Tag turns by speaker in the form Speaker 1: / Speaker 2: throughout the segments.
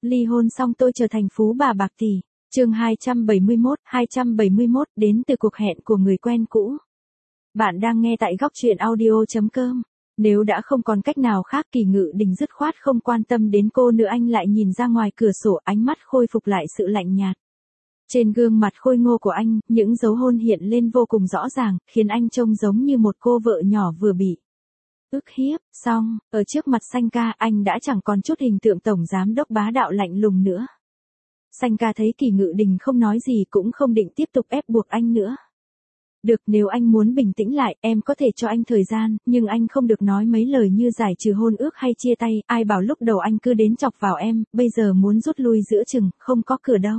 Speaker 1: Ly hôn xong tôi trở thành phú bà bạc tỷ. Chương 271, đến từ cuộc hẹn của người quen cũ. Bạn đang nghe tại góc truyện audio.com. Nếu đã không còn cách nào khác, Kỳ Ngự Đình dứt khoát không quan tâm đến cô nữa. Anh lại nhìn ra ngoài cửa sổ, ánh mắt khôi phục lại sự lạnh nhạt. Trên gương mặt khôi ngô của anh, những dấu hôn hiện lên vô cùng rõ ràng, khiến anh trông giống như một cô vợ nhỏ vừa bị ức hiếp. Xong, ở trước mặt Sanh ca, anh đã chẳng còn chút hình tượng tổng giám đốc bá đạo lạnh lùng nữa. Sanh ca thấy Kỳ Ngự Đình không nói gì cũng không định tiếp tục ép buộc anh nữa. Được, nếu anh muốn bình tĩnh lại, em có thể cho anh thời gian, nhưng anh không được nói mấy lời như giải trừ hôn ước hay chia tay. Ai bảo lúc đầu anh cứ đến chọc vào em, bây giờ muốn rút lui giữa chừng, không có cửa đâu.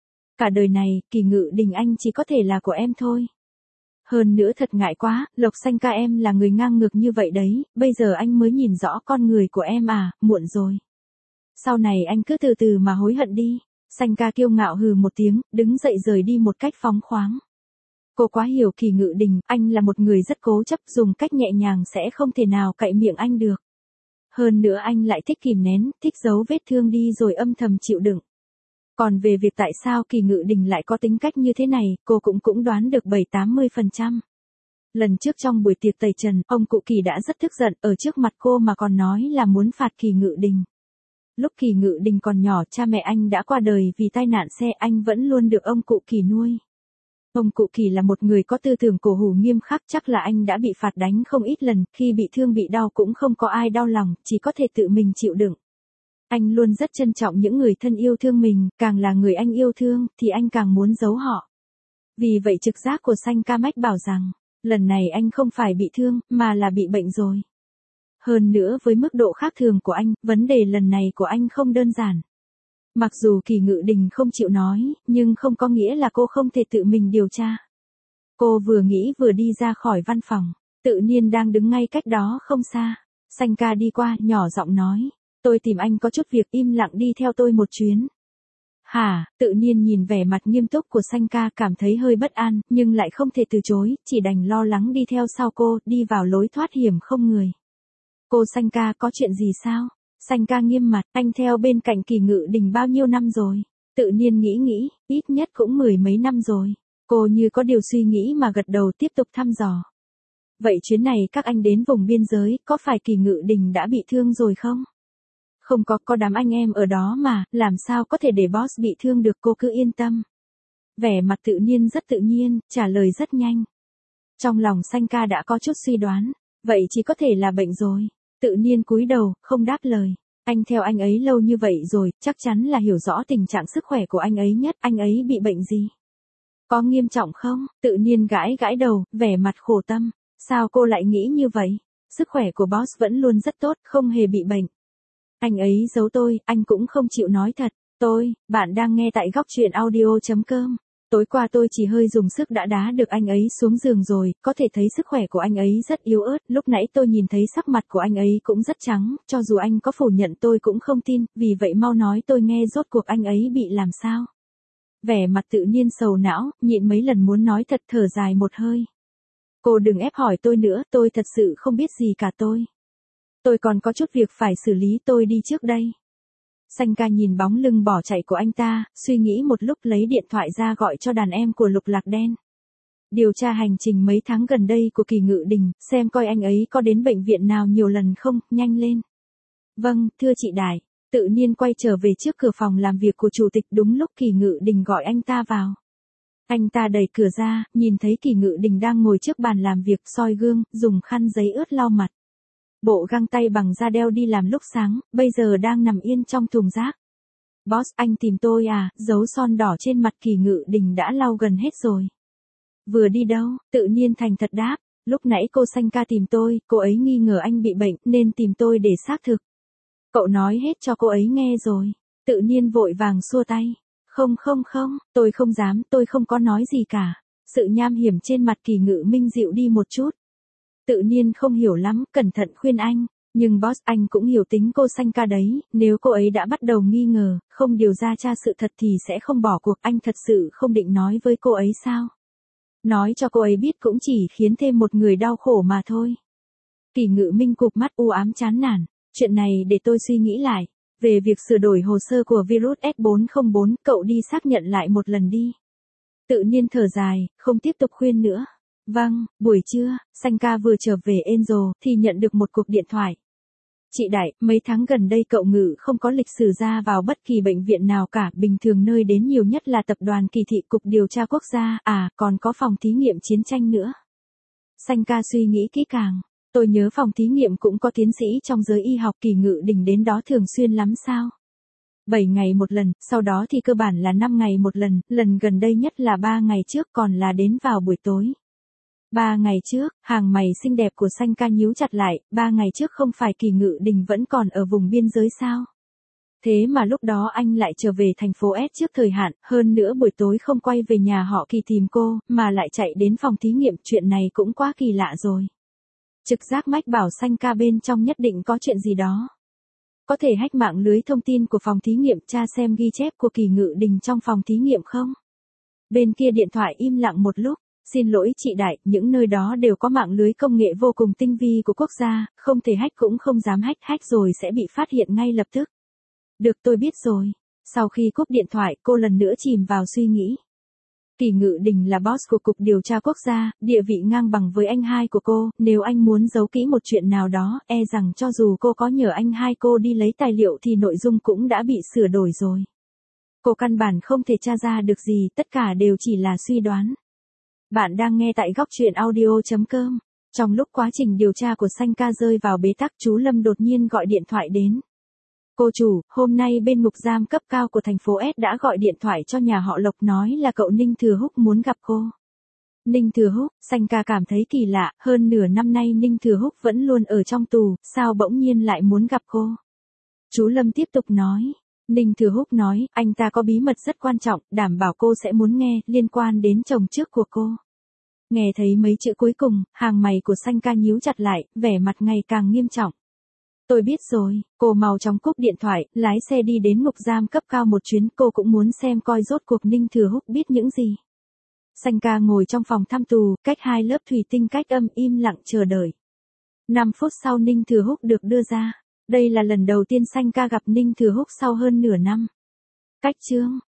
Speaker 1: Cả đời này, Kỳ Ngự Đình anh chỉ có thể là của em thôi. Hơn nữa thật ngại quá, Lộc Sanh ca em là người ngang ngược như vậy đấy, bây giờ anh mới nhìn rõ con người của em à, muộn rồi. Sau này anh cứ từ từ mà hối hận đi. Sanh ca kiêu ngạo hừ một tiếng, đứng dậy rời đi một cách phóng khoáng. Cô quá hiểu Kỳ Ngự Đình, anh là một người rất cố chấp, dùng cách nhẹ nhàng sẽ không thể nào cậy miệng anh được. Hơn nữa anh lại thích kìm nén, thích giấu vết thương đi rồi âm thầm chịu đựng. Còn về việc tại sao Kỳ Ngự Đình lại có tính cách như thế này, cô cũng đoán được 70-80%. Lần trước trong buổi tiệc tẩy trần, ông cụ Kỳ đã rất tức giận, ở trước mặt cô mà còn nói là muốn phạt Kỳ Ngự Đình. Lúc Kỳ Ngự Đình còn nhỏ, cha mẹ anh đã qua đời vì tai nạn xe, anh vẫn luôn được ông cụ Kỳ nuôi. Ông cụ Kỳ là một người có tư tưởng cổ hủ nghiêm khắc, chắc là anh đã bị phạt đánh không ít lần, khi bị thương bị đau cũng không có ai đau lòng, chỉ có thể tự mình chịu đựng. Anh luôn rất trân trọng những người thân yêu thương mình, càng là người anh yêu thương, thì anh càng muốn giấu họ. Vì vậy trực giác của Sanh ca mách bảo rằng, lần này anh không phải bị thương, mà là bị bệnh rồi. Hơn nữa với mức độ khác thường của anh, vấn đề lần này của anh không đơn giản. Mặc dù Kỳ Ngự Đình không chịu nói, nhưng không có nghĩa là cô không thể tự mình điều tra. Cô vừa nghĩ vừa đi ra khỏi văn phòng, Tự Nhiên đang đứng ngay cách đó không xa. Sanh ca đi qua, nhỏ giọng nói, tôi tìm anh có chút việc, im lặng đi theo tôi một chuyến. Hả? Tự Nhiên nhìn vẻ mặt nghiêm túc của Sanh ca, cảm thấy hơi bất an, nhưng lại không thể từ chối, chỉ đành lo lắng đi theo sau cô, đi vào lối thoát hiểm không người. Cô Sanh ca, có chuyện gì sao? Sanh ca nghiêm mặt, anh theo bên cạnh Kỳ Ngự Đình bao nhiêu năm rồi? Tự Nhiên nghĩ, ít nhất cũng 10 mấy năm rồi. Cô như có điều suy nghĩ mà gật đầu, tiếp tục thăm dò. Vậy chuyến này các anh đến vùng biên giới, có phải Kỳ Ngự Đình đã bị thương rồi không? Không có đám anh em ở đó mà, làm sao có thể để boss bị thương được, cô cứ yên tâm. Vẻ mặt Tự Nhiên rất tự nhiên, trả lời rất nhanh. Trong lòng Sanh ca đã có chút suy đoán, vậy chỉ có thể là bệnh rồi. Tự Nhiên cúi đầu, không đáp lời. Anh theo anh ấy lâu như vậy rồi, chắc chắn là hiểu rõ tình trạng sức khỏe của anh ấy nhất. Anh ấy bị bệnh gì? Có nghiêm trọng không? Tự Nhiên gãi đầu, vẻ mặt khổ tâm. Sao cô lại nghĩ như vậy? Sức khỏe của boss vẫn luôn rất tốt, không hề bị bệnh. Anh ấy giấu tôi, anh cũng không chịu nói thật. Bạn đang nghe tại góc truyện audio.com. Tối qua tôi chỉ hơi dùng sức đã đá được anh ấy xuống giường rồi, có thể thấy sức khỏe của anh ấy rất yếu ớt, lúc nãy tôi nhìn thấy sắc mặt của anh ấy cũng rất trắng, cho dù anh có phủ nhận tôi cũng không tin, vì vậy mau nói tôi nghe rốt cuộc anh ấy bị làm sao. Vẻ mặt Tự Nhiên sầu não, nhịn mấy lần muốn nói thật, thở dài một hơi. Cô đừng ép hỏi tôi nữa, tôi thật sự không biết gì cả tôi. Tôi còn có chút việc phải xử lý, tôi đi trước đây. Sanh ca nhìn bóng lưng bỏ chạy của anh ta, suy nghĩ một lúc lấy điện thoại ra gọi cho đàn em của Lục Lạc Đen. Điều tra hành trình mấy tháng gần đây của Kỳ Ngự Đình, xem coi anh ấy có đến bệnh viện nào nhiều lần không, nhanh lên. Vâng, thưa chị Đại. Tự Nhiên quay trở về trước cửa phòng làm việc của chủ tịch, đúng lúc Kỳ Ngự Đình gọi anh ta vào. Anh ta đẩy cửa ra, nhìn thấy Kỳ Ngự Đình đang ngồi trước bàn làm việc, soi gương, dùng khăn giấy ướt lau mặt. Bộ găng tay bằng da đeo đi làm lúc sáng, bây giờ đang nằm yên trong thùng rác. Boss, anh tìm tôi à? Dấu son đỏ trên mặt Kỳ Ngự Đình đã lau gần hết rồi. Vừa đi đâu? Tự Nhiên thành thật đáp. Lúc nãy cô Sanh ca tìm tôi, cô ấy nghi ngờ anh bị bệnh, nên tìm tôi để xác thực. Cậu nói hết cho cô ấy nghe rồi. Tự Nhiên vội vàng xua tay. Không, tôi không dám, tôi không có nói gì cả. Sự nham hiểm trên mặt Kỳ Ngự Minh dịu đi một chút. Tự Nhiên không hiểu lắm, cẩn thận khuyên anh. Nhưng boss, anh cũng hiểu tính cô Sanh ca đấy, nếu cô ấy đã bắt đầu nghi ngờ, không điều tra sự thật thì sẽ không bỏ cuộc. Anh thật sự không định nói với cô ấy sao? Nói cho cô ấy biết cũng chỉ khiến thêm một người đau khổ mà thôi. Kỳ Ngự Minh cụp mắt u ám chán nản. Chuyện này để tôi suy nghĩ lại. Về việc sửa đổi hồ sơ của virus S404, cậu đi xác nhận lại một lần đi. Tự nhiên thở dài, không tiếp tục khuyên nữa. Vâng, buổi trưa, Sanh ca vừa trở về Angel, thì nhận được một cuộc điện thoại. Chị Đại, mấy tháng gần đây cậu Ngự không có lịch sử ra vào bất kỳ bệnh viện nào cả, bình thường nơi đến nhiều nhất là tập đoàn Kỳ thị Cục Điều tra Quốc gia, còn có phòng thí nghiệm chiến tranh nữa. Sanh ca suy nghĩ kỹ càng. Tôi nhớ phòng thí nghiệm cũng có tiến sĩ trong giới y học. Kỳ Ngự Đình đến đó thường xuyên lắm sao? 7 ngày một lần, sau đó thì cơ bản là 5 ngày một lần, lần gần đây nhất là 3 ngày trước còn là đến vào buổi tối. 3 ngày trước, hàng mày xinh đẹp của Sanh ca nhíu chặt lại, 3 ngày trước không phải Kỳ Ngự Đình vẫn còn ở vùng biên giới sao? Thế mà lúc đó anh lại trở về thành phố S trước thời hạn, hơn nữa buổi tối không quay về nhà họ Kỳ tìm cô, mà lại chạy đến phòng thí nghiệm, chuyện này cũng quá kỳ lạ rồi. Trực giác mách bảo Sanh ca bên trong nhất định có chuyện gì đó. Có thể hack mạng lưới thông tin của phòng thí nghiệm, tra xem ghi chép của Kỳ Ngự Đình trong phòng thí nghiệm không? Bên kia điện thoại im lặng một lúc. Xin lỗi chị Đại, những nơi đó đều có mạng lưới công nghệ vô cùng tinh vi của quốc gia, không thể hack cũng không dám hack rồi sẽ bị phát hiện ngay lập tức. Được, tôi biết rồi. Sau khi cúp điện thoại, cô lần nữa chìm vào suy nghĩ. Kỳ Ngự Đình là boss của Cục Điều tra Quốc gia, địa vị ngang bằng với anh hai của cô, nếu anh muốn giấu kỹ một chuyện nào đó, e rằng cho dù cô có nhờ anh hai cô đi lấy tài liệu thì nội dung cũng đã bị sửa đổi rồi. Cô căn bản không thể tra ra được gì, tất cả đều chỉ là suy đoán. Bạn đang nghe tại góc truyện audio.com. Trong lúc quá trình điều tra của Sanh ca rơi vào bế tắc, chú Lâm đột nhiên gọi điện thoại đến. Cô chủ, hôm nay bên ngục giam cấp cao của thành phố S đã gọi điện thoại cho nhà họ Lộc nói là cậu Ninh Thừa Húc muốn gặp cô. Ninh Thừa Húc, Sanh ca cảm thấy kỳ lạ, hơn nửa năm nay Ninh Thừa Húc vẫn luôn ở trong tù, sao bỗng nhiên lại muốn gặp cô? Chú Lâm tiếp tục nói. Ninh Thừa Húc nói, anh ta có bí mật rất quan trọng, đảm bảo cô sẽ muốn nghe, liên quan đến chồng trước của cô. Nghe thấy mấy chữ cuối cùng, hàng mày của Sanh ca nhíu chặt lại, vẻ mặt ngày càng nghiêm trọng. Tôi biết rồi, cô mau chóng cúp điện thoại, lái xe đi đến ngục giam cấp cao một chuyến, cô cũng muốn xem coi rốt cuộc Ninh Thừa Húc biết những gì. Sanh ca ngồi trong phòng thăm tù, cách 2 lớp thủy tinh cách âm, im lặng chờ đợi. 5 phút sau Ninh Thừa Húc được đưa ra. Đây là lần đầu tiên Sanh ca gặp Ninh Thừa Húc sau hơn nửa năm. Cách chương.